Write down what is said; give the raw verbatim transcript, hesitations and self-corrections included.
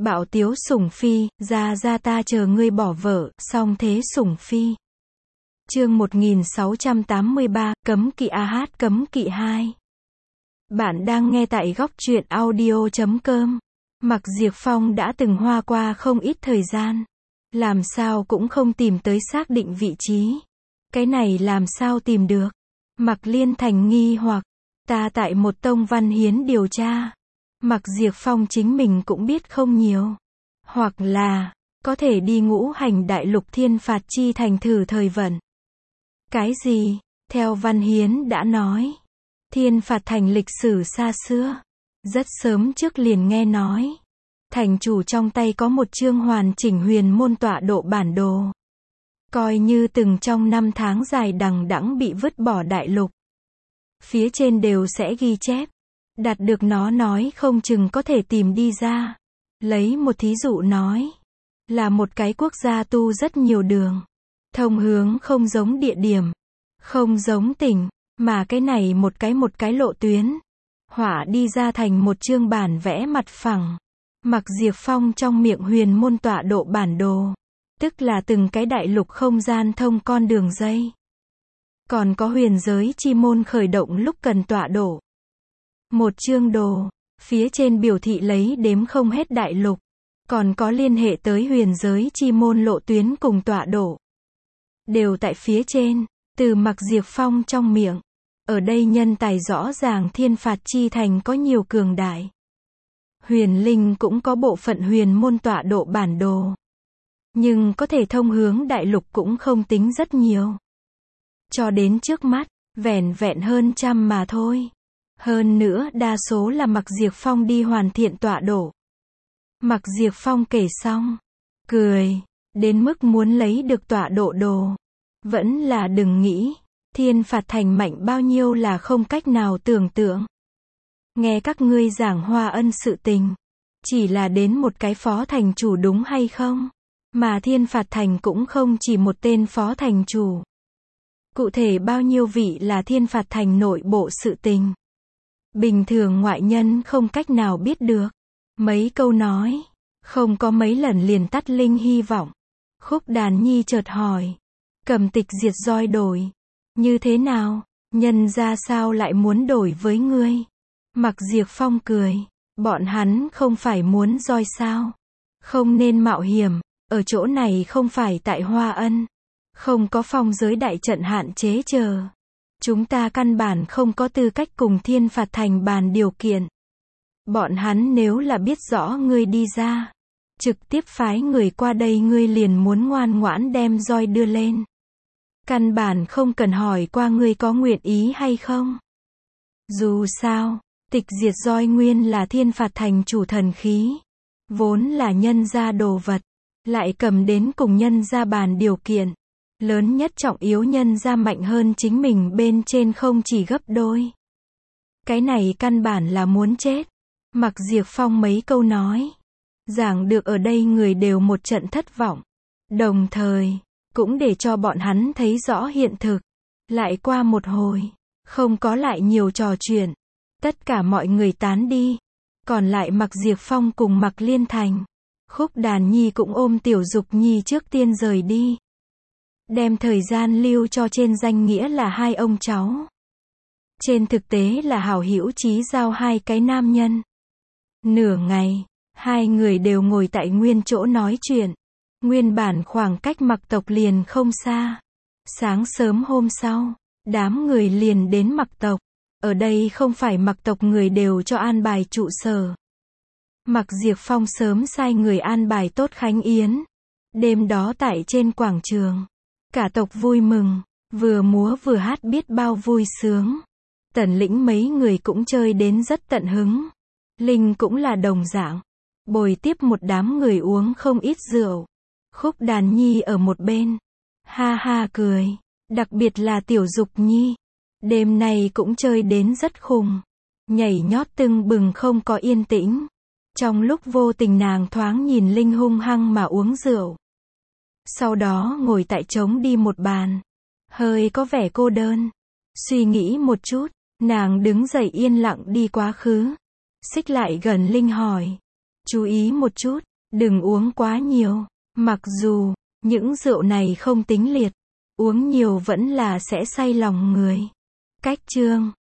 Bạo tiếu sủng phi, ra ra ta chờ ngươi bỏ vợ, song thế sủng phi. Chương một nghìn sáu trăm tám mươi ba, cấm kỵ a hát cấm kỵ hai. Bạn đang nghe tại góc truyện audio chấm com. Mặc Diệp Phong đã từng hoa qua không ít thời gian. Làm sao cũng không tìm tới xác định vị trí. Cái này làm sao tìm được? Mặc Liên Thành nghi hoặc, ta tại một tông văn hiến điều tra. Mặc Diệp Phong chính mình cũng biết không nhiều. Hoặc là, có thể đi ngũ hành đại lục thiên phạt chi thành thử thời vận. Cái gì? Theo Văn Hiến đã nói. Thiên phạt thành lịch sử xa xưa. Rất sớm trước liền nghe nói. Thành chủ trong tay có một chương hoàn chỉnh huyền môn tọa độ bản đồ. Coi như từng trong năm tháng dài đằng đẵng bị vứt bỏ đại lục. Phía trên đều sẽ ghi chép. Đạt được nó nói không chừng có thể tìm đi ra. Lấy một thí dụ nói. Là một cái quốc gia tu rất nhiều đường. Thông hướng không giống địa điểm. Không giống tỉnh. Mà cái này một cái một cái lộ tuyến. Họa đi ra thành một chương bản vẽ mặt phẳng. Mặc Diệp Phong trong miệng huyền môn tọa độ bản đồ. Tức là từng cái đại lục không gian thông con đường dây. Còn có huyền giới chi môn khởi động lúc cần tọa độ. Một chương đồ, phía trên biểu thị lấy đếm không hết đại lục. Còn có liên hệ tới huyền giới chi môn lộ tuyến cùng tọa độ. Đều tại phía trên, từ Mặc Diệp Phong trong miệng. Ở đây nhân tài rõ ràng thiên phạt chi thành có nhiều cường đại. Huyền linh cũng có bộ phận huyền môn tọa độ bản đồ. Nhưng có thể thông hướng đại lục cũng không tính rất nhiều. Cho đến trước mắt, vẻn vẹn hơn trăm mà thôi. Hơn nữa đa số là Mặc Diệp Phong đi hoàn thiện tọa độ. Mặc Diệp Phong kể xong, cười, đến mức muốn lấy được tọa độ đồ. Vẫn là đừng nghĩ, thiên phạt thành mạnh bao nhiêu là không cách nào tưởng tượng. Nghe các ngươi giảng Hoa Ân sự tình, chỉ là đến một cái phó thành chủ đúng hay không? Mà thiên phạt thành cũng không chỉ một tên phó thành chủ. Cụ thể bao nhiêu vị là thiên phạt thành nội bộ sự tình. Bình thường ngoại nhân không cách nào biết được. Mấy câu nói, không có mấy lần liền tắt linh hy vọng. Khúc Đàn Nhi chợt hỏi, cầm tịch diệt roi đổi. Như thế nào? Nhân ra sao lại muốn đổi với ngươi? Mặc Diệp Phong cười, bọn hắn không phải muốn roi sao? Không nên mạo hiểm, ở chỗ này không phải tại Hoa Ân. Không có phong giới đại trận hạn chế chờ. Chúng ta căn bản không có tư cách cùng thiên phạt thành bàn điều kiện. Bọn hắn nếu là biết rõ ngươi đi ra, trực tiếp phái người qua đây ngươi liền muốn ngoan ngoãn đem roi đưa lên. Căn bản không cần hỏi qua ngươi có nguyện ý hay không. Dù sao, tịch diệt roi nguyên là thiên phạt thành chủ thần khí. Vốn là nhân gia đồ vật, lại cầm đến cùng nhân gia bàn điều kiện. Lớn nhất trọng yếu nhân gia mạnh hơn chính mình bên trên không chỉ gấp đôi. Cái này căn bản là muốn chết. Mặc Diệp Phong mấy câu nói. Giảng được ở đây người đều một trận thất vọng. Đồng thời, cũng để cho bọn hắn thấy rõ hiện thực. Lại qua một hồi, không có lại nhiều trò chuyện. Tất cả mọi người tán đi. Còn lại Mặc Diệp Phong cùng Mặc Liên Thành. Khúc Đàn Nhi cũng ôm Tiểu Dục Nhi trước tiên rời đi. Đem thời gian lưu cho trên danh nghĩa là hai ông cháu. Trên thực tế là hảo hữu chí giao hai cái nam nhân. Nửa ngày, hai người đều ngồi tại nguyên chỗ nói chuyện. Nguyên bản khoảng cách Mặc tộc liền không xa. Sáng sớm hôm sau, đám người liền đến Mặc tộc. Ở đây không phải Mặc tộc người đều cho an bài trụ sở. Mặc Diệp Phong sớm sai người an bài tốt khánh yến. Đêm đó tại trên quảng trường. Cả tộc vui mừng, vừa múa vừa hát biết bao vui sướng. Tần Lĩnh mấy người cũng chơi đến rất tận hứng. Linh cũng là đồng dạng. Bồi tiếp một đám người uống không ít rượu. Khúc Đàn Nhi ở một bên. Ha ha cười. Đặc biệt là Tiểu Dục Nhi. Đêm nay cũng chơi đến rất khùng. Nhảy nhót tưng bừng không có yên tĩnh. Trong lúc vô tình nàng thoáng nhìn Linh hung hăng mà uống rượu. Sau đó ngồi tại trống đi một bàn. Hơi có vẻ cô đơn. Suy nghĩ một chút, nàng đứng dậy yên lặng đi quá khứ. Xích lại gần Linh hỏi. Chú ý một chút, Đừng uống quá nhiều. Mặc dù, những rượu này không tính liệt, uống nhiều vẫn là sẽ say lòng người. Cách chương